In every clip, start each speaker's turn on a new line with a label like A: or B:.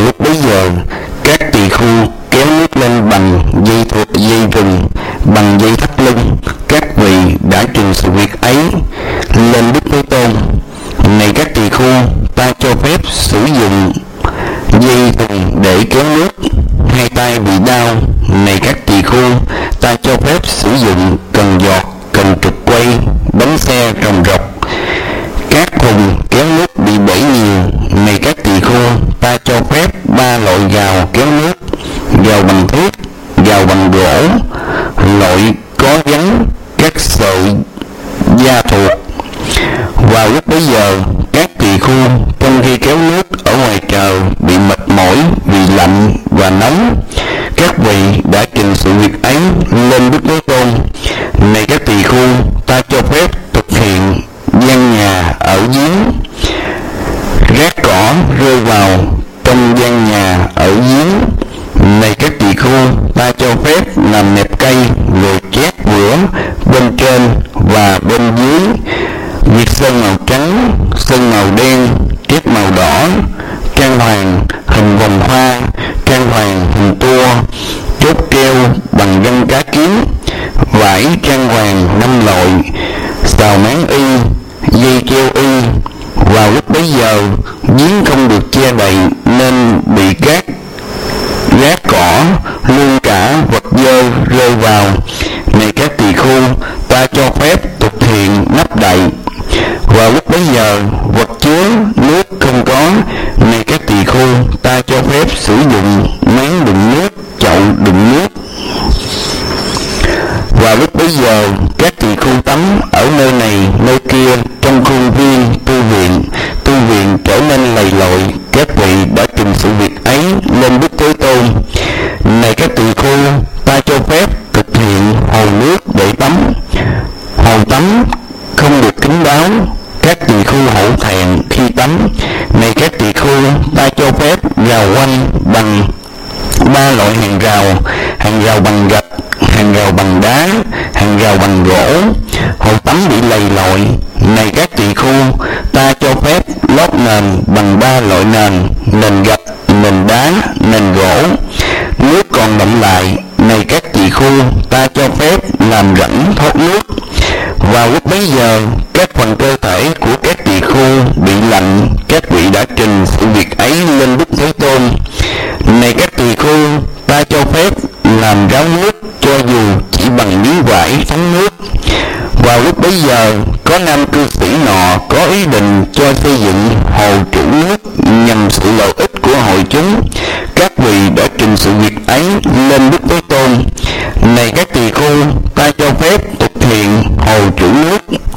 A: lúc bấy giờ, các tỳ khưu kéo nước lên bằng dây rừng, bằng dây thắt lưng. Các vị đã trình sự việc ấy lên Đức Thế Tôn. Này các tỳ khưu, ta cho phép sử dụng dây rừng để kéo nước. Hai tay bị đau. Này các tỳ khưu, ta cho phép sử dụng cần giọt, cần trục quay, bánh xe rồng rọc. Các thùng kéo nước bị bể nhiều. Này các tỳ khưu, ta cho phép 3 loại gào kéo nước: gào bằng thép, gào bằng gỗ, loại có gắn các sợi da thuộc. Vào lúc bấy giờ, các tỳ khưu trong khi kéo nước ở ngoài trời bị mệt mỏi vì lạnh và nóng. Các vị đã trình sự việc ấy lên Đức Thế Tôn. Này các tỳ khưu, ta cho phép thực hiện gian nhà ở giếng. Rác cỏ rơi vào trong gian nhà ở giếng. Này các tỳ khưu, ta cho phép làm nẹp cây rồi chét vữa bên trên và bên dưới, viết sơn màu trắng, sơn màu đen, chét màu đỏ, trang hoàng hình vòng hoa, trang hoàng hình tua, chốt treo bằng gân cá kiếm, vải trang hoàng 5 loại, xào máng y, dây treo y. Vào lúc bấy giờ, giếng không được che đậy nên bị các rác cỏ, luôn cả vật dơ rơi vào. Này các tỳ khưu, ta cho phép thực hiện nắp đậy. Vào lúc bấy giờ, vật chứa nước không có. Này các tỳ khưu, ta cho phép sử dụng máng đựng nước, chậu đựng nước. Vào lúc bấy giờ, các tỳ khưu tắm ở nơi này nơi kia trong khuôn viên tu viện trở nên lầy lội. Các vị đã trình sự việc ấy lên Đức Thế Tôn. Này các tỳ khưu, ta cho phép thực hiện hồ nước để tắm. Hồ tắm không được kín đáo. Các tỳ khưu hổ thẹn khi tắm. Này các tỳ khưu, ta cho phép rào quanh bằng 3 loại hàng rào bằng gạch, hàng rào bằng đá, hàng rào bằng gỗ. Hồ tắm bị lầy lội. Này các tỳ khưu, ta cho phép lót nền bằng 3 loại nền gạch, nền đá, nền gỗ. Nước còn đọng lại. Này các tỳ khưu, ta cho phép làm rãnh thoát nước. Vào lúc bấy giờ, các phần cơ thể của các tỳ khưu bị lạnh. Các vị đã trình sự việc ấy lên Đức Thế Tôn. Này các tỳ khưu, ta cho phép làm ráo nước cho dù chỉ bằng miếng vải thắng nước. Vào lúc bấy giờ, có nam cư sĩ nọ có ý định cho xây dựng hồ trữ nước nhằm sự lợi ích của hội chúng. Các vị đã trình sự việc ấy lên Đức Thế Tôn. Này các tỳ khưu, ta cho phép thực hiện hồ trữ nước.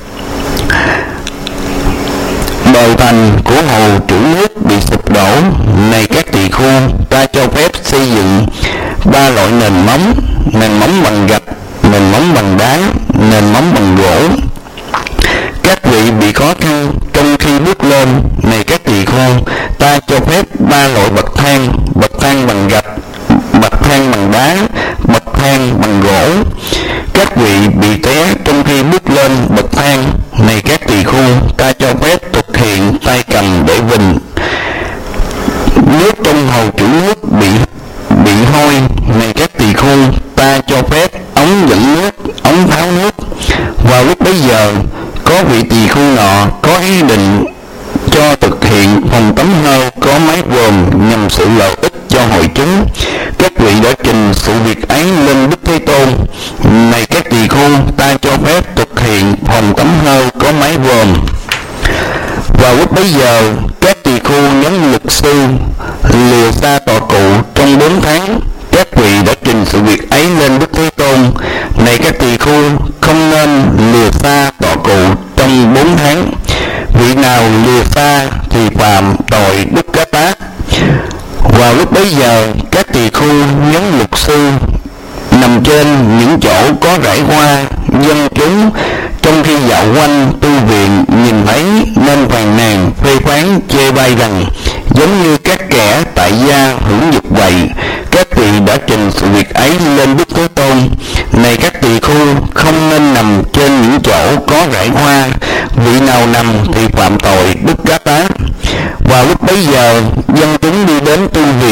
A: Bờ thành của hồ trữ nước bị sụp đổ. Này các tỳ khưu, ta cho phép xây dựng 3 loại nền móng bằng gạch, nền móng bằng đá, nền móng bằng gỗ. Các vị bị khó khăn trong khi bước lên. Này các tỳ khưu, ta cho phép 3 loại bậc thang bằng gạch, bậc thang bằng đá, bậc thang bằng gỗ. Các vị bị té trong khi bước lên bậc thang. Này các tỳ khưu, ta cho phép thực hiện tay cầm để vịnh. Nước trong hồ trữ nước bị hôi. Này các tỳ khưu, ta cho phép ống dẫn nước, ống tháo nước. Vào lúc bấy giờ, có vị tỳ khưu nọ có ý định cho thực hiện phòng tắm hơi có mái vòm nhằm sự lợi ích cho hội chúng. Các vị đã trình sự việc ấy lên Đức Thế Tôn. Này các tỳ khưu, ta cho phép thực hiện phòng tắm hơi có mái vòm. Vào lúc bấy giờ, các tỳ khưu nhóm luật sư lìa xa tọa cụ trong 4 tháng. Các vị đã trình sự việc ấy lên Đức Thế Tôn. Này các tỳ khưu, không nên lìa xa tọa cụ trong 4 tháng. Vị nào lìa xa thì phạm tội Đức Cá Tát. Vào lúc bấy giờ, các tỳ khưu nhóm luật sư nằm trên những chỗ có rải hoa. Dân chúng trong khi dạo quanh tu viện nhìn thấy nên phàn nàn phê phán chê bai rằng giống như các kẻ tại gia hưởng dục vậy. Các vị đã trình sự việc ấy lên Đức Thế Tôn. Này các tỳ khưu, không nên nằm trên những chỗ có rải hoa. Vị nào nằm thì phạm tội Đức Cá Tát. Vào lúc bấy giờ, dân chúng đi đến tu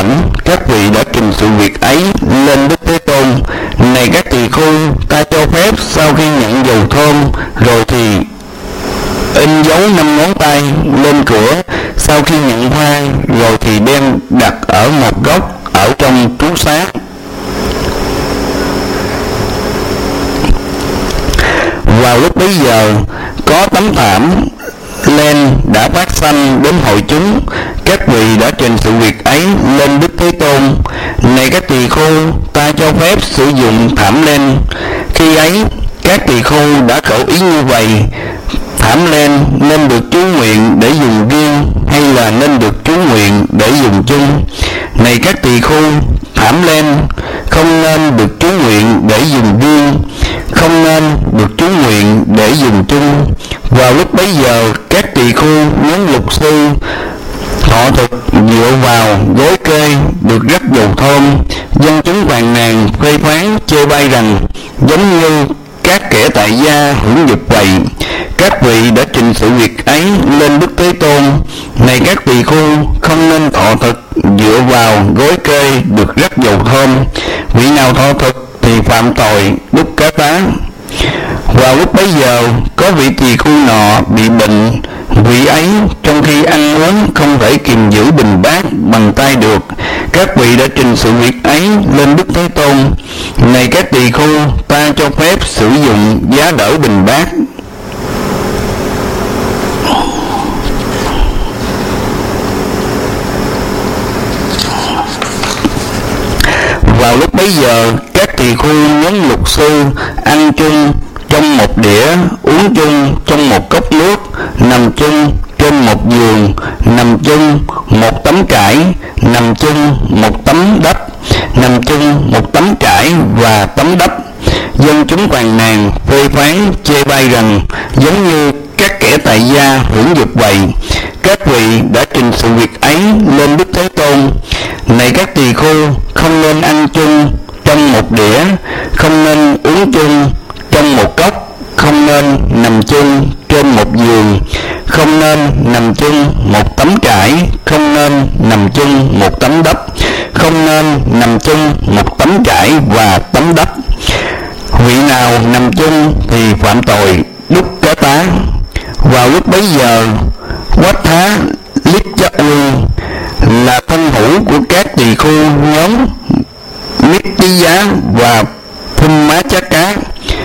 A: ảnh, các vị đã trình sự việc ấy lên Đức Thế Tôn. Này các tỳ khưu, ta cho phép sau khi nhận dầu thơm rồi thì in dấu 5 ngón tay lên cửa, sau khi nhận hoa rồi thì đem đặt ở một góc ở trong trú xá. Vào lúc bấy giờ, có tấm thảm len đã phát sanh đến hội chúng. Các vị đã trình sự việc ấy lên Đức Thế Tôn. Này các tỳ khưu, ta cho phép sử dụng thảm len. Khi ấy, các tỳ khưu đã khẩu ý như vậy: thảm len nên được chú nguyện để dùng riêng hay là nên được chú nguyện để dùng chung? Này các tỳ khưu, thảm len không nên được chú nguyện để dùng riêng, không nên được chú nguyện để dùng chung. Vào lúc bấy giờ, các tỳ khưu nhóm lục sư thọ thực dựa vào gối kê được rắc dầu thơm. Dân chúng phàn nàn phê phán chê bai rằng giống như các kẻ tại gia hưởng dục vậy. Các vị đã trình sự việc ấy lên Đức Thế Tôn. Này các tỳ khưu, không nên thọ thực dựa vào gối kê được rắc dầu thơm. Vị nào thọ thực thì phạm tội đúc cá tá. Vào lúc bấy giờ, có vị tỳ khưu nọ bị bệnh. Vị ấy trong khi ăn uống không thể kìm giữ bình bát bằng tay được. Các vị đã trình sự việc ấy lên Đức Thế Tôn. Này các tỳ khưu, ta cho phép sử dụng giá đỡ bình bát. Vào lúc bấy giờ, các tỳ khưu nhóm lục sư ăn chung trong một đĩa, uống chung trong một cốc nước, nằm chung trên một giường, nằm chung một tấm trải, nằm chung một tấm đắp, nằm chung một tấm trải và tấm đắp. Dân chúng phàn nàn phê phán chê bai rằng giống như các kẻ tại gia hưởng dục vậy. Các vị đã trình sự việc ấy lên Đức Thế Tôn. Này các tỳ khưu, không nên ăn chung trong một đĩa, không nên uống chung trong một cốc, không nên nằm chung trên một giường, không nên nằm chung một tấm trải, không nên nằm chung một tấm đắp, không nên nằm chung một tấm trải và tấm đắp. Vị nào nằm chung thì phạm tội đúc cá tá. Vào lúc bấy giờ, Quách Thá Lít Chá Uy là thân hữu của các tỳ khưu nhóm Mít Tí Giá và Phum Má Chá Cá.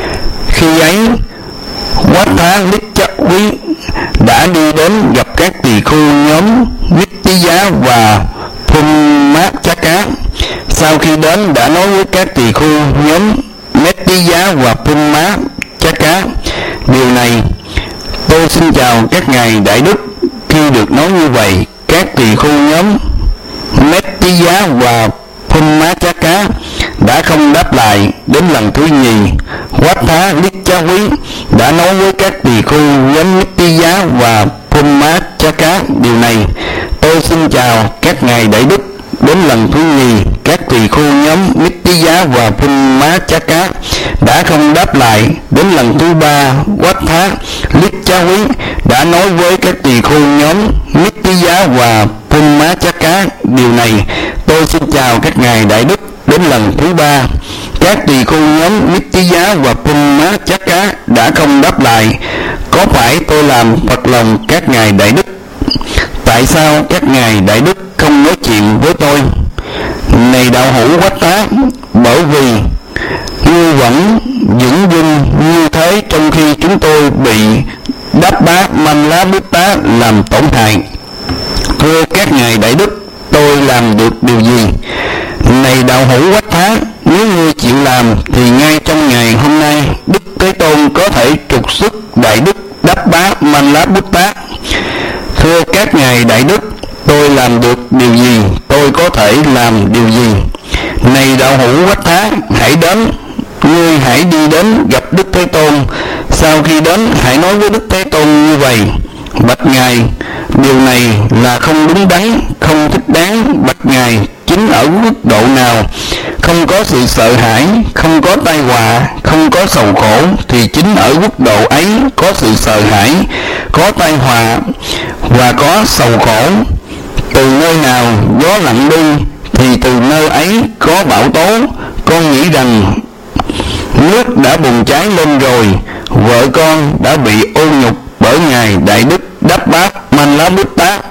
A: Khi ấy, Quách Thá Lít Chá Uy đã đi đến gặp các tỳ khưu nhóm Mít Tí Giá và Phum Má Chá Cá. Sau khi đến đã nói với các tỳ khưu nhóm Mít Tí Giá và Phum Má Chá Cá: điều này tôi xin chào các ngài đại đức. Khi được nói như vậy, các tỳ khưu nhóm Mét Tí Giá và Phum Má Chá Cá đã không đáp lại. Đến lần thứ nhì, Quách Thá Lít Chá Quý đã nói với các tỳ khưu nhóm Mét Tí Giá và Phum Má Chá Cá: điều này tôi xin chào các ngài đại đức. Đến lần thứ nhì, các tỳ khưu nhóm Mít Tí Giá và Phum Má Chá Cá đã không đáp lại. Đến lần thứ ba, Quách Thá Lít Chá Quý đã nói với các tỳ khưu nhóm Mít Tí Giá và Phum Má Chá Cá: điều này tôi xin chào các ngài đại đức. Đến lần thứ ba, các tỳ khưu nhóm Mít Tí Giá và Phum Má Chá Cá đã không đáp lại. Có phải tôi làm phật lòng các ngài đại đức? Tại sao các ngài đại đức không nói chuyện với tôi? Này đạo hữu Quách Thá, bởi vì ngươi vẫn vững vinh như thế trong khi chúng tôi bị Đáp Bá Man Lá Bút Tá làm tổn hại. Thưa các ngài đại đức, tôi làm được điều gì? Này đạo hữu Quách Thá, nếu ngươi chịu làm thì ngay trong ngày hôm nay Đức Thế Tôn có thể trục xuất đại đức Đáp Bá Man Lá Bút Tá. Thưa các ngài đại đức, tôi làm được điều gì? Tôi có thể làm điều gì? Này đạo hữu Quách Thá, hãy đến, ngươi hãy đi đến gặp Đức Thế Tôn. Sau khi đến, hãy nói với Đức Thế Tôn như vậy: bạch ngài, điều này là không đúng đắn, không thích đáng. Bạch ngài, chính ở mức độ nào không có sự sợ hãi, không có tai họa, không có sầu khổ, thì chính ở mức độ ấy có sự sợ hãi, có tai họa và có sầu khổ. Từ nơi nào gió lặng đi từ nơi ấy có bão tố, con nghĩ rằng nước đã bùng cháy lên rồi, vợ con đã bị ô nhục bởi ngài đại đức Đáp Bát Manlabutta.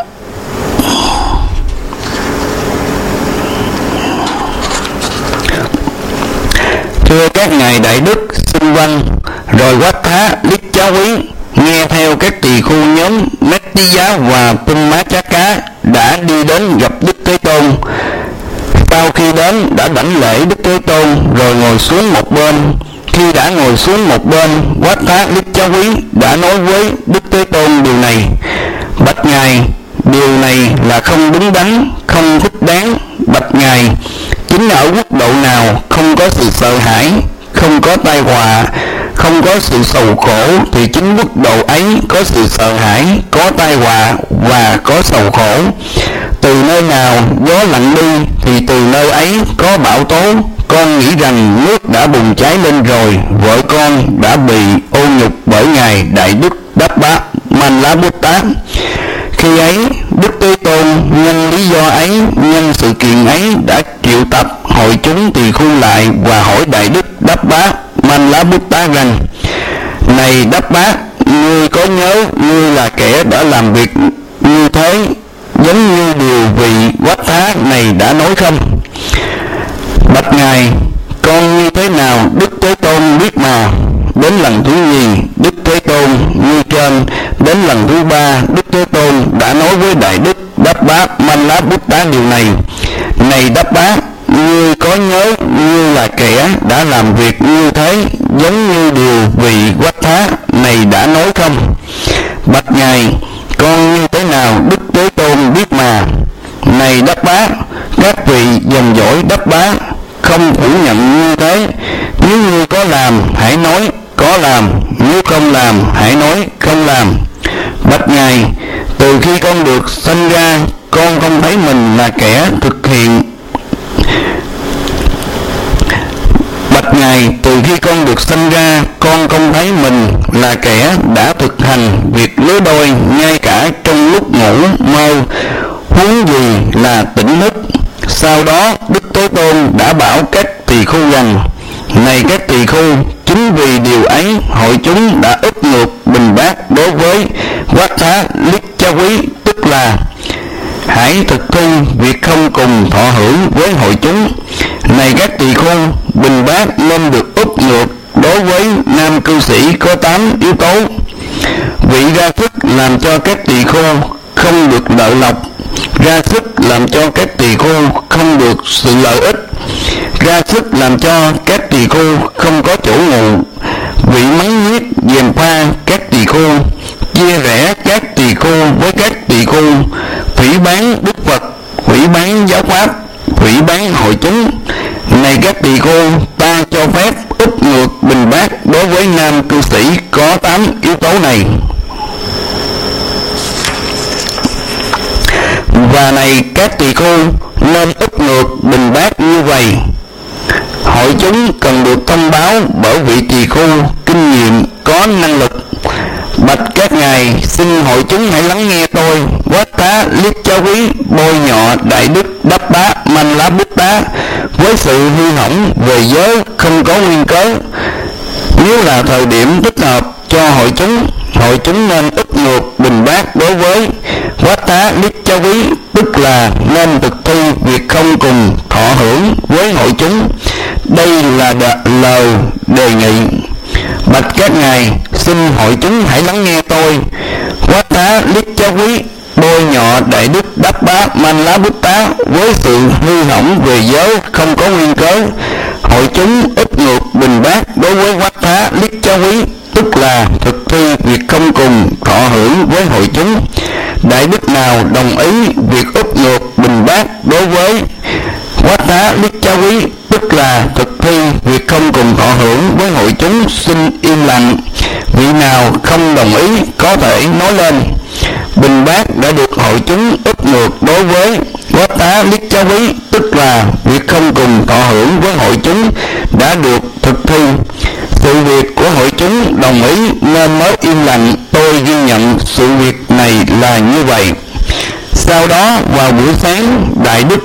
A: Thưa các ngài đại đức, xin vâng. Rồi Quát Thá Lích Chá Quý nghe theo các tỳ khu nhóm Mettiyá và Pummachaka đã đi đến gặp Đức Thế Tôn. Sau khi đến đã đảnh lễ Đức Thế Tôn rồi ngồi xuống một bên. Khi đã ngồi xuống một bên, Quát Thá Lích Chá Quý đã nói với Đức Thế Tôn điều này: bạch ngài, điều này là không đúng đắn, không thích đáng. Bạch ngài, chính ở quốc độ nào không có sự sợ hãi, không có tai họa, không có sự sầu khổ, thì chính quốc độ ấy có sự sợ hãi, có tai họa và có sầu khổ. Từ nơi nào gió lặng đi thì từ nơi ấy có bão tố. Con nghĩ rằng nước đã bùng cháy lên rồi, vợ con đã bị ô nhục bởi ngài đại đức Đáp Bát Manlabutta. Khi ấy Đức Thế Tôn nhân lý do ấy, nhân sự kiện ấy đã triệu tập hội chúng tỳ khu lại và hỏi đại đức Đáp Bát Manlabutta rằng: này Đáp Bát, ngươi có nhớ ngươi là kẻ đã làm việc như thế giống như điều vị Quát Thá này đã nói không? Bạch ngài, con như thế nào Đức Thế Tôn biết mà. Đến lần thứ nhì, Đức Thế Tôn như trên. Đến lần thứ ba, Đức Thế Tôn đã nói với đại đức Đáp Bát Manlabutta điều này: này Đáp Bát, ngươi có nhớ ngươi là kẻ đã làm việc như thế giống như điều vị Quát Thá này đã nói không? Bạch ngài, con như thế nào Đức Thế Tôn biết mà. Này Đáp Bát, các vị dòng dõi Đáp Bát không phủ nhận như thế. Nếu ngươi có làm, hãy nói có làm; nếu không làm, hãy nói không làm. Bạch ngài, từ khi con được sanh ra, con không thấy mình là kẻ thực hiện. Bạch ngài, từ khi con được sanh ra, con không thấy mình là kẻ đã thực hành việc lứa đôi ngay cả trong lúc ngủ mơ, huống gì là tỉnh thức. Sau đó Đức Thế Tôn đã bảo các tỳ khu rằng: này các tỳ khu, chính vì điều ấy hội chúng đã ức ngược bình bát đối với Quát Thá Lích Chá Quý, tức là hãy thực thi việc không cùng thọ hưởng với hội chúng. Này các tỳ khu, bình bát nên được ức ngược đối với nam cư sĩ có 8 yếu tố. Vị ra sức làm cho các tỳ khu không được lợi lộc, ra sức làm cho các tỳ khu không được sự lợi ích, ra sức làm cho các tỳ khu không có chỗ ngủ. Vị mắng nhiếc gièm pha các tỳ khu, chia rẽ các tỳ khu với các tỳ khu, phỉ báng Đức Phật, phỉ báng giáo pháp, phỉ báng hội chúng. Này các tỳ khu, ta cho phép úp ngược bình bát đối với nam cư sĩ có 8 yếu tố này. Và này các tỳ khu nên úp ngược bình bát như vậy. Hội chúng cần được thông báo bởi vị tỳ khu kinh nghiệm có năng lực. Bạch các ngài, xin hội chúng hãy lắng nghe tôi. Quát Thá Lích Chá Quý bôi nhọ đại đức Đáp Bát Manlabutta với sự hư hỏng về giới không có nguyên cớ. Nếu là thời điểm thích hợp cho hội chúng nên ức ngược bình bát đối với Quát Thá Lích Chá Quý, tức là nên thực thi việc không cùng thọ hưởng với hội chúng. Đây là lời đề nghị. Bạch các ngài, xin hội chúng hãy lắng nghe tôi. Quát Thá Lích Chá Quý bôi nhọ đại đức Đáp Bát Manlabutta với sự hư hỏng về giới không có nguyên cớ. Hội chúng ức ngược bình bát đối với Quát Thá Lích Chá Quý, tức là thực thi việc không cùng thọ hưởng với hội chúng. Đại đức nào đồng ý việc ức ngược bình bát đối với Quát Thá Lích Chá Quý, tức là thực thi việc không cùng thọ hưởng với hội chúng, xin im lặng. Vị nào không đồng ý có thể nói lên. Bình bát đã được hội chúng ức ngược đối với Quát Thá Lích Chá Quý, tức là việc không cùng thọ hưởng với hội chúng đã được thực thi. Sự việc của hội chúng đồng ý nên mới im lặng. Tôi ghi nhận sự việc này là như vậy. Sau đó vào buổi sáng, đại đức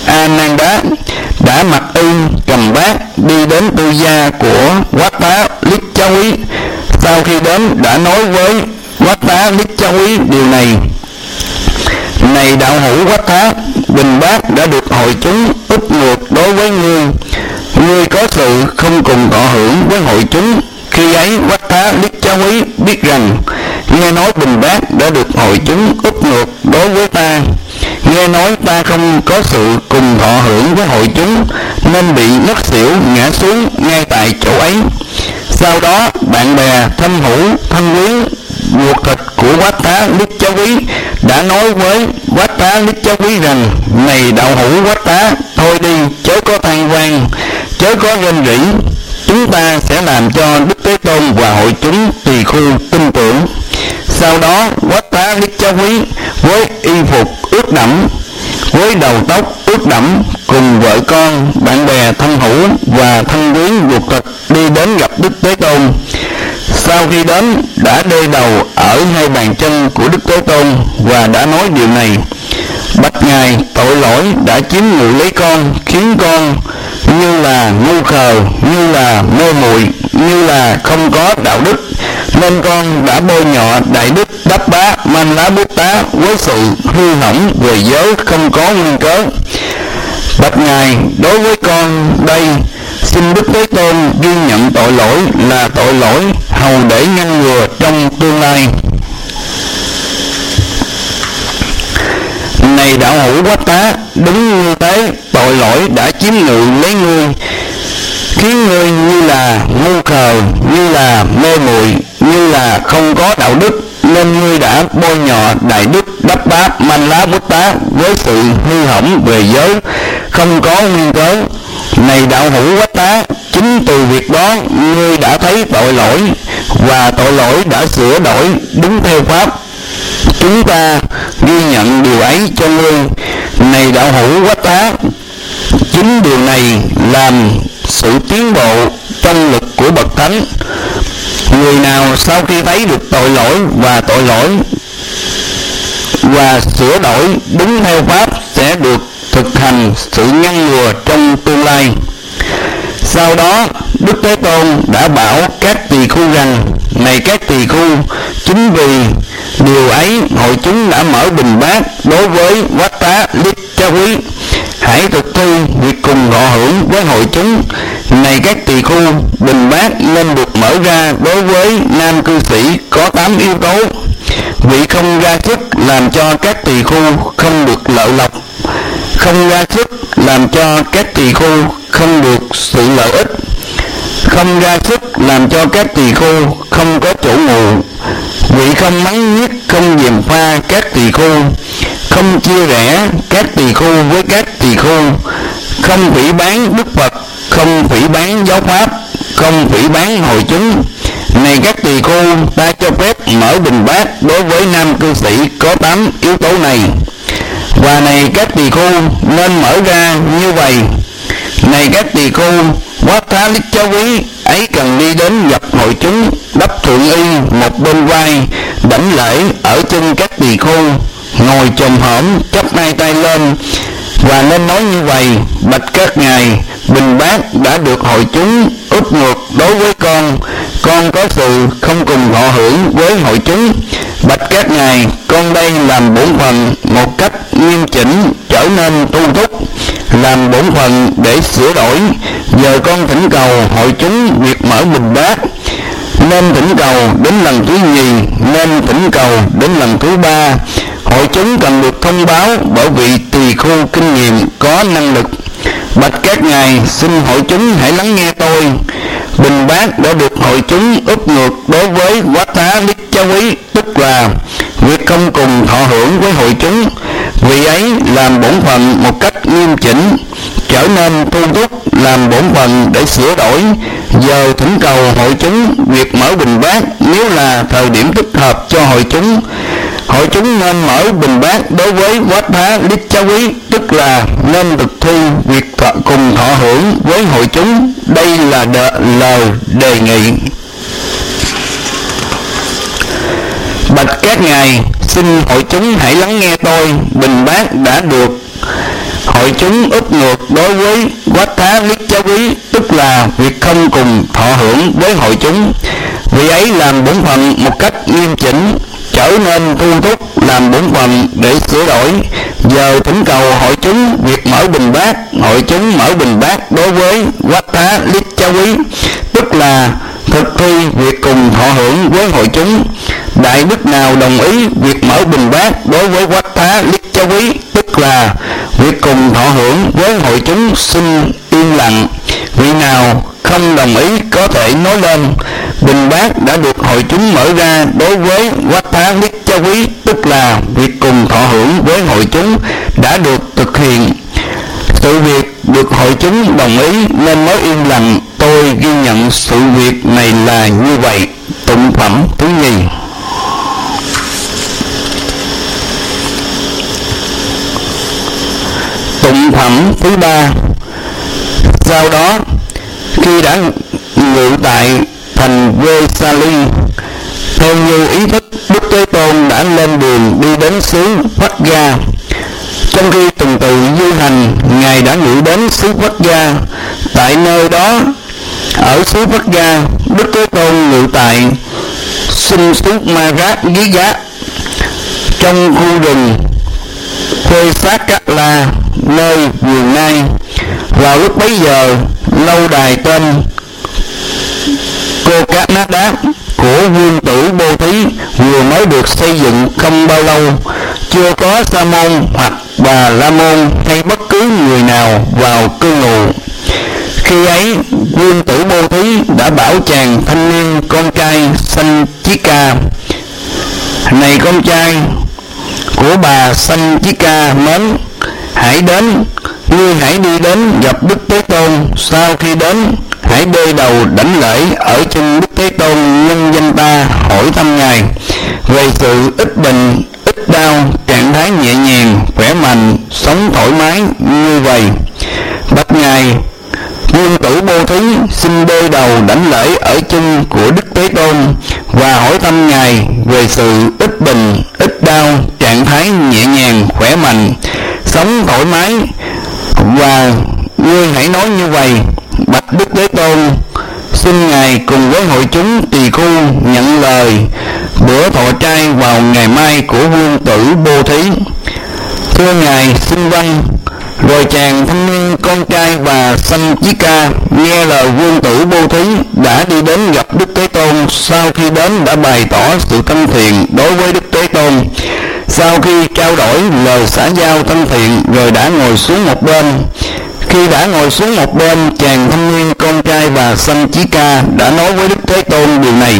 A: Ananda đã mặc y cầm bát đi đến tư gia của Quát Tá Liết Chá Quý. Sau khi đến đã nói với Quát Tá Liết Chá Quý điều này: này đạo hữu Quát Tá, bình bát đã được hội chúng úp ngược đối với ngươi. Ngươi có sự không cùng thọ hưởng với hội chúng. Khi ấy Quát Tá Liết Chá Quý biết rằng nghe nói bình bát đã được hội chúng úp ngược đối với ta, nghe nói ta không có sự cùng thọ hưởng với hội chúng nên bị ngất xỉu ngã xuống ngay tại chỗ ấy. Sau đó bạn bè thân hữu thân quyến ruột thịt của Quát Tá Liết Chá Quý đã nói với Quát Tá Liết Chá Quý rằng: này đạo hữu Quát Tá, thôi đi, chớ có than vang, chớ có rên rỉ, chúng ta sẽ làm cho Đức Thế Tôn và hội chúng tỳ khu tin tưởng. Sau đó Quát Tá Liết Chá Quý với y phục ướt đẫm, với đầu tóc ướt đẫm, cùng vợ con, bạn bè thân hữu và thân quyến ruột thịt đi đến gặp Đức Thế Tôn. Sau khi đến đã đê đầu ở hai bàn chân của Đức Thế Tôn và đã nói điều này: bạch ngài, tội lỗi đã chiếm ngự lấy con, khiến con như là ngu khờ, như là mê muội, như là không có đạo đức, nên con đã bôi nhọ đại đức Đắp Bá Man Lá Bút Tá với sự hư hỏng về giới không có nguyên cớ. Bạch ngài, đối với con đây, xin Đức Thế Tôn ghi nhận tội lỗi là tội lỗi, hầu để ngăn ngừa trong tương lai. Này đạo hữu Quát Tá, đúng như thế, tội lỗi đã chiếm ngự lấy ngươi, khiến ngươi như là ngu khờ, như là mê muội, như là không có đạo đức, nên ngươi đã bôi nhọ đại đức Đắp Bá Man Lá Bút Tá với sự hư hỏng về giới không có nguyên cớ. Này đạo hữu Quát Tá, chính từ việc đó ngươi đã thấy tội lỗi, và tội lỗi đã sửa đổi đúng theo pháp. Chúng ta ghi nhận điều ấy cho ngươi. Này đạo hữu Quát Tá, chính điều này làm sự tiến bộ trong lực của bậc thánh. Người nào sau khi thấy được tội lỗi và sửa đổi đúng theo pháp sẽ được thực hành sự ngăn ngừa trong tương lai. Sau đó Đức Thế Tôn đã bảo các tỳ khu rằng: này các tỳ khu, chính vì điều ấy hội chúng đã mở bình bát đối với Quát Tá Liết Chá Quý. Hãy thực thi việc cùng thọ hưởng với hội chúng. Này các tỳ khu, bình bát nên được mở ra đối với nam cư sĩ có 8 yếu tố. Vị không ra sức làm cho các tỳ khu không được lợi lộc, không ra sức làm cho các tỳ khu không được sự lợi ích, không ra sức làm cho các tỳ khu không có chỗ ngủ. Vị không mắng nhiếc, không gièm pha các tỳ khu, không chia rẽ các tỳ khu với các tỳ khu, không phỉ báng Đức Phật, không phỉ báng giáo pháp, không phỉ báng hội chúng. Này các tỳ khu, ta cho phép mở bình bát đối với nam cư sĩ có 8 yếu tố này. Và này các tỳ khu, nên mở ra như vậy. Này các tỳ khu, Quát Tá Liết Chá Quý ấy cần đi đến gặp hội chúng, đắp thượng y một bên vai, đảnh lễ ở chân các tỳ khu, ngồi chồm hổm chắp hai tay lên, và nên nói như vậy: bạch các ngài, bình bát đã được hội chúng úp ngược đối với con có sự không cùng thọ hưởng với hội chúng. Bạch các ngài, con đây làm bổn phận một cách nghiêm chỉnh, trở nên tu túc, làm bổn phận để sửa đổi. Giờ con thỉnh cầu hội chúng việc mở bình bát, nên thỉnh cầu đến lần thứ nhì, nên thỉnh cầu đến lần thứ ba. Hội chúng cần được thông báo bởi vị tỳ khu kinh nghiệm có năng lực. Bạch các ngài, xin hội chúng hãy lắng nghe tôi. Bình bát đã được hội chúng úp ngược đối với Quát Tá Liết Chá Quý, tức là việc không cùng thọ hưởng với hội chúng. Vì ấy làm bổn phận một cách nghiêm chỉnh, trở nên tu túc, làm bổn phận để sửa đổi. Giờ thỉnh cầu hội chúng việc mở bình bát nếu là thời điểm thích hợp cho hội chúng. Hội chúng nên mở bình bát đối với Quát Tá Liết Chá Quý, tức là nên thực thi việc cùng thọ hưởng với hội chúng. Đây là lời đề nghị. Bạch các ngài, xin hội chúng hãy lắng nghe tôi. Bình bát đã được Hội chúng úp ngược đối với Quát Thá Liết Chá Quý, tức là việc không cùng thọ hưởng với hội chúng. Vì ấy làm bổn phận một cách nghiêm chỉnh, trở nên thu thúc làm bổn phận để sửa đổi. Giờ thỉnh cầu hội chúng việc mở bình bát. Hội chúng mở bình bát đối với Quát Thá Liết Chá Quý, tức là thực thi việc cùng thọ hưởng với hội chúng. Đại đức nào đồng ý việc mở bình bát đối với Quát Thá Liết Chá Quý, tức là việc cùng thọ hưởng với hội chúng, xin yên lặng. Vị nào không đồng ý có thể nói lên. Bình bát đã được hội chúng mở ra đối với Quát Thá Liết Chá Quý, tức là việc cùng thọ hưởng với hội chúng đã được thực hiện. Sự việc được hội chúng đồng ý nên mới yên lặng. Tôi ghi nhận sự việc này là như vậy. Tụng phẩm thứ nhì. Tụng phẩm thứ ba. Sau đó, khi đã ngự tại thành Vê-sa-li, theo như ý thức, Đức Thế Tôn đã lên đường đi đến xứ Phách Ga. Trong khi tuần tự du hành, Ngài đã ngự đến xứ Phách Ga. Tại nơi đó, ở xứ Phách Ga, Đức Thế Tôn ngự tại sinh xứ Ma Rát Gí Giá, trong khu rừng Phê Sát Cát La, nơi vườn Nai. Vào lúc bấy giờ, lâu đài tên Cô Cát Nát Đá của vương tử Bô Thí vừa mới được xây dựng không bao lâu. Chưa có Sa môn hoặc Bà La môn hay bất cứ người nào vào cư ngụ. Khi ấy, vương tử Bô Thí đã bảo chàng thanh niên con trai Sanh Chí Ca: Này con trai của bà Sanh Chí Ca mến, hãy đến, ngươi hãy đi đến gặp Đức Thế Tôn. Sau khi đến, hãy bê đầu đảnh lễ ở chân Đức Thế Tôn nhân danh ta, hỏi thăm Ngài về sự ít bệnh, ít đau, trạng thái nhẹ nhàng, khỏe mạnh, sống thoải mái như vậy. Bạch Ngài, vương tử Bô Thí xin bê đầu đảnh lễ ở chân của Đức Thế Tôn và hỏi thăm Ngài về sự ít bệnh, ít đau, trạng thái nhẹ nhàng, khỏe mạnh, sống thoải mái. Và ngươi hãy nói như vậy: Bạch Đức Thế Tôn, xin Ngài cùng với hội chúng tỳ khu nhận lời bữa thọ trai vào ngày mai của vương tử Bô Thí. Thưa Ngài, xin vâng. Rồi chàng thanh niên con trai và Sanh Chí Ca nghe lời vương tử Bô Thí đã đi đến gặp Đức Thế Tôn. Sau khi đến đã bày tỏ sự thân thiện đối với Đức Thế Tôn. Sau khi trao đổi lời xã giao thân thiện rồi đã ngồi xuống một bên. Khi đã ngồi xuống một bên, chàng thanh niên con trai và Sanh Chí Ca đã nói với Đức Thế Tôn điều này: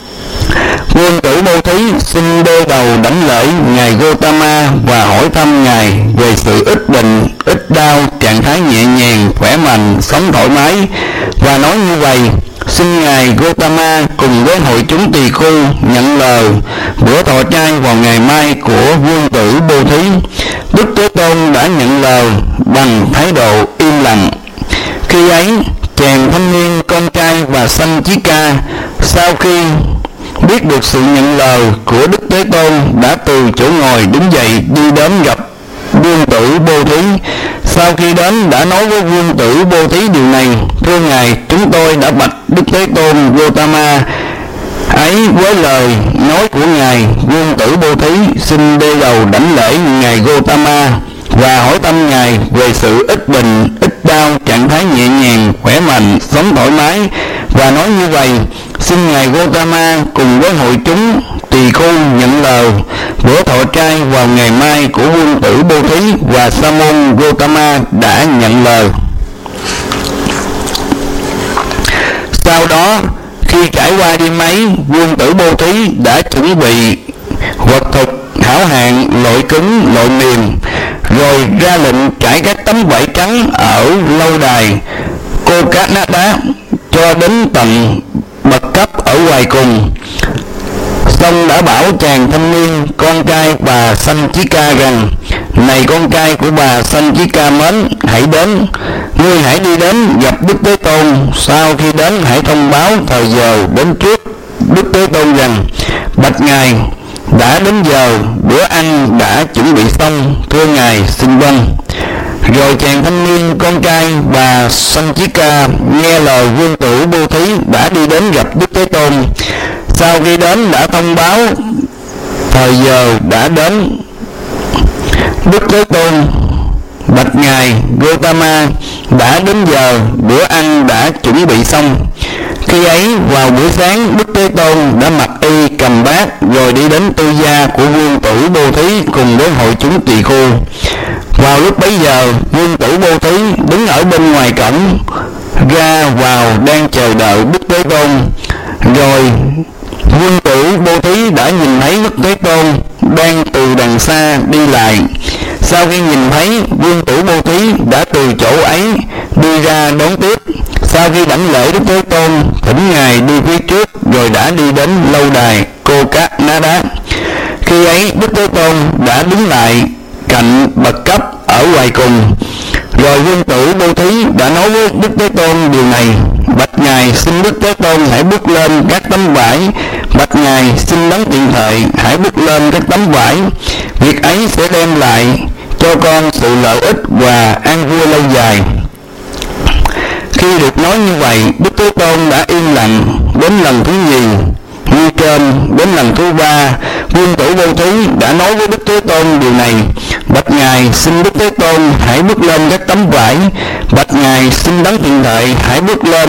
A: Vương tử Bô Thí xin bê đầu đảnh lễ Ngài Gotama và hỏi thăm Ngài về sự ít bệnh, ít đau, trạng thái nhẹ nhàng, khỏe mạnh, sống thoải mái, và nói như vậy: xin Ngài Gotama cùng với hội chúng tỳ khu nhận lời bữa thọ trai vào ngày mai của vương tử Bô Thí. Đức Thế Tôn đã nhận lời bằng thái độ im lặng. Khi ấy, chàng thanh niên con trai và Sanh Chí Ca sau khi biết được sự nhận lời của Đức Thế Tôn đã từ chỗ ngồi đứng dậy đi đến gặp vương tử Bô Thí. Sau khi đến đã nói với vương tử Bô Thí điều này: Thưa Ngài, chúng tôi đã bạch Đức Thế Tôn Gotama ấy với lời nói của Ngài. Vương tử Bô Thí xin bê đầu đảnh lễ Ngài Gotama và hỏi thăm Ngài về sự ít bệnh, ít đau, trạng thái nhẹ nhàng, khỏe mạnh, sống thoải mái, và nói như vậy: xin Ngài Gotama cùng với hội chúng tỳ khu nhận lời bữa thọ trai vào ngày mai của vương tử Bô Thí. Và Sa môn Gotama đã nhận lời. Sau đó, khi trải qua đêm ấy, vương tử Bô Thí đã chuẩn bị vật thực hảo hạng, loại cứng, loại mềm, rồi ra lệnh trải các tấm vải trắng ở lâu đài Cô Cát Nát Đá cho đến tận bậc cấp ở ngoài cùng. Xong đã bảo chàng thanh niên con trai bà Sanh Chí Ca rằng: Này con trai của bà Sanh Chí Ca mến, hãy đến, ngươi hãy đi đến gặp Đức Thế Tôn. Sau khi đến hãy thông báo thời giờ đến trước Đức Thế Tôn rằng: Bạch Ngài, đã đến giờ, bữa ăn đã chuẩn bị xong, thưa Ngài xin vâng. Rồi chàng thanh niên con trai bà Sanchika nghe lời vương tử Bố Thí đã đi đến gặp Đức Thế Tôn. Sau khi đến đã thông báo thời giờ đã đến. Đức Thế Tôn bạch ngài Gotama, đã đến giờ, bữa ăn đã chuẩn bị xong. Khi ấy vào buổi sáng, Đức Thế Tôn đã mặc y cầm bát rồi đi đến tư gia của vương tử Bố Thí cùng với hội chúng tỳ khưu. Vào lúc bấy giờ, vương tử Bố Thí đứng ở bên ngoài cổng ra vào đang chờ đợi Đức Thế Tôn. Rồi vương tử Bố Thí đã nhìn thấy Đức Thế Tôn đang từ đằng xa đi lại. Sau khi nhìn thấy, vương tử Bố Thí đã từ chỗ ấy đi ra đón tiếp. Sau khi đảnh lễ Đức Thế Tôn, thỉnh ngài đi phía trước, rồi đã đi đến lâu đài Cô Cát Ná Đá. Khi ấy Đức Thế Tôn đã đứng lại cạnh bậc cấp ở ngoài cùng. Rồi vương tử Bố Thí đã nói với Đức Thế Tôn điều này: bạch ngài, xin Đức Thế Tôn hãy bước lên các tấm vải. Bạch ngài, xin đấng tiện thời hãy bước lên các tấm vải. Việc ấy sẽ đem lại cho con sự lợi ích và an vui lâu dài. Khi được nói như vậy, Đức Thế Tôn đã im lặng đến lần thứ nhì như trên. Đến lần thứ ba, vương tử Bố Thí đã nói với Đức Thế Tôn điều này: bạch ngài, xin Đức Thế Tôn hãy bước lên các tấm vải. Bạch ngài, xin đấng thiện thời hãy bước lên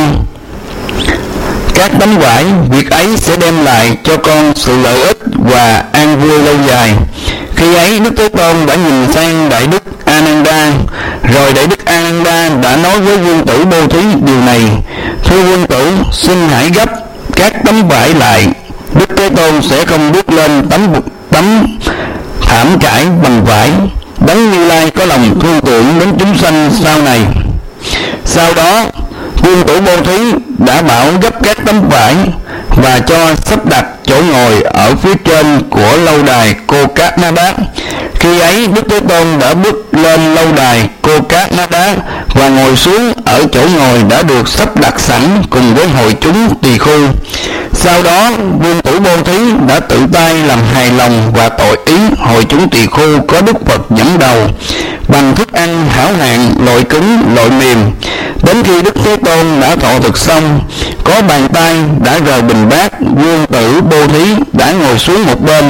A: các tấm vải. Việc ấy sẽ đem lại cho con sự lợi ích và an vui lâu dài. Khi ấy Đức Thế Tôn đã nhìn sang Đại Đức Ananda. Rồi Đại Đức Ananda đã nói với vương tử Bố Thí điều này: thưa vương tử, xin hãy gấp các tấm vải lại. Đức Thế Tôn sẽ không bước lên tấm thảm trải bằng vải. Đấng Như Lai có lòng thương tưởng đến chúng sanh sau này. Sau đó vương tử Bố Thí đã bảo gấp các tấm vải và cho sắp đặt chỗ ngồi ở phía trên của lâu đài Cô Cát Ná Đá. Khi ấy Đức Thế Tôn đã bước lên lâu đài Cô Cát Ná Đá và ngồi xuống ở chỗ ngồi đã được sắp đặt sẵn cùng với hội chúng tỳ khưu. Sau đó vương tử Bố Thí đã tự tay làm hài lòng và tội ý hội chúng tỳ khưu có Đức Phật dẫn đầu bằng thức ăn hảo hạng, loại cứng, loại mềm. Đến khi Đức Thế Tôn đã thọ thực xong, có bàn tay đã rời bình bát, vương tử Bố Thí đã ngồi xuống một bên.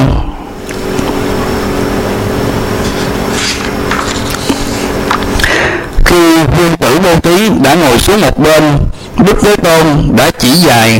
A: Khi vương tử Bố Thí đã ngồi xuống một bên, Đức Thế Tôn đã chỉ dạy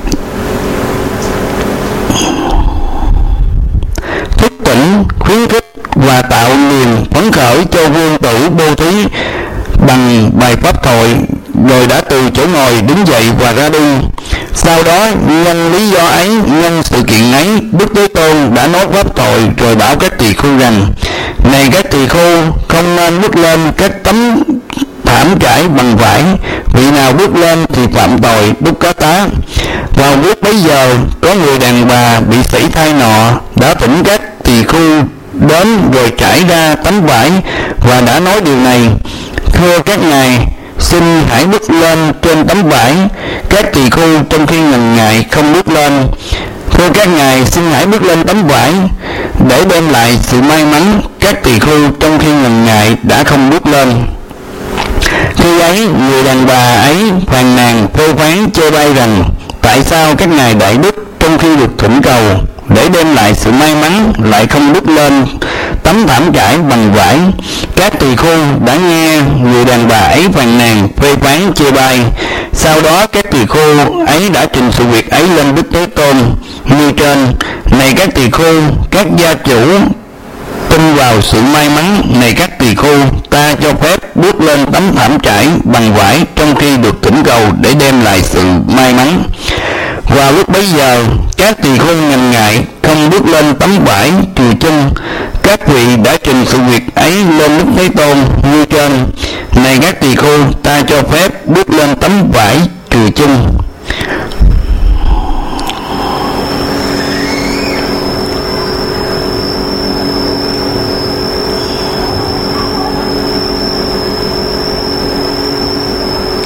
A: thức tỉnh, khuyến khích và tạo niềm phấn khởi cho vương tử Bố Thí bằng bài pháp thoại. Rồi đã từ chỗ ngồi đứng dậy và ra đi. Sau đó nhân lý do ấy, nhân sự kiện ấy, Đức Thế Tôn đã nói pháp thoại rồi bảo các tỳ khưu rằng: này các tỳ khưu, không nên bước lên các tấm thảm trải bằng vải. Vị nào bước lên thì phạm tội đúc cá tá. Vào lúc bấy giờ, có người đàn bà bị sảy thai nọ đã thỉnh các tỳ khưu đến rồi trải ra tấm vải và đã nói điều này: thưa các ngài, xin hãy bước lên trên tấm vải. Các tỳ khưu trong khi ngần ngại không bước lên. Thưa các ngài, xin hãy bước lên tấm vải. Để đem lại sự may mắn, các tỳ khưu trong khi ngần ngại đã không bước lên. Khi ấy người đàn bà ấy phàn nàn phê phán chê bai rằng: tại sao các ngài đại đức trong khi được thỉnh cầu để đem lại sự may mắn lại không bước lên tấm thảm trải bằng vải? Các tỳ khưu đã nghe người đàn bà ấy phàn nàn phê phán chê bai. Sau đó các tỳ khưu ấy đã trình sự việc ấy lên Đức Thế Tôn như trên: này các tỳ khưu, các gia chủ tin vào sự may mắn. Này các tỳ khưu, ta cho phép bước lên tấm thảm trải bằng vải trong khi được thỉnh cầu để đem lại sự may mắn. Vào lúc bấy giờ, các tỳ khưu ngần ngại không bước lên tấm vải chùi chân. Các vị đã trình sự việc ấy lên Đức Thế Tôn như trên: này các tỳ khưu, ta cho phép bước lên tấm vải chùi chân.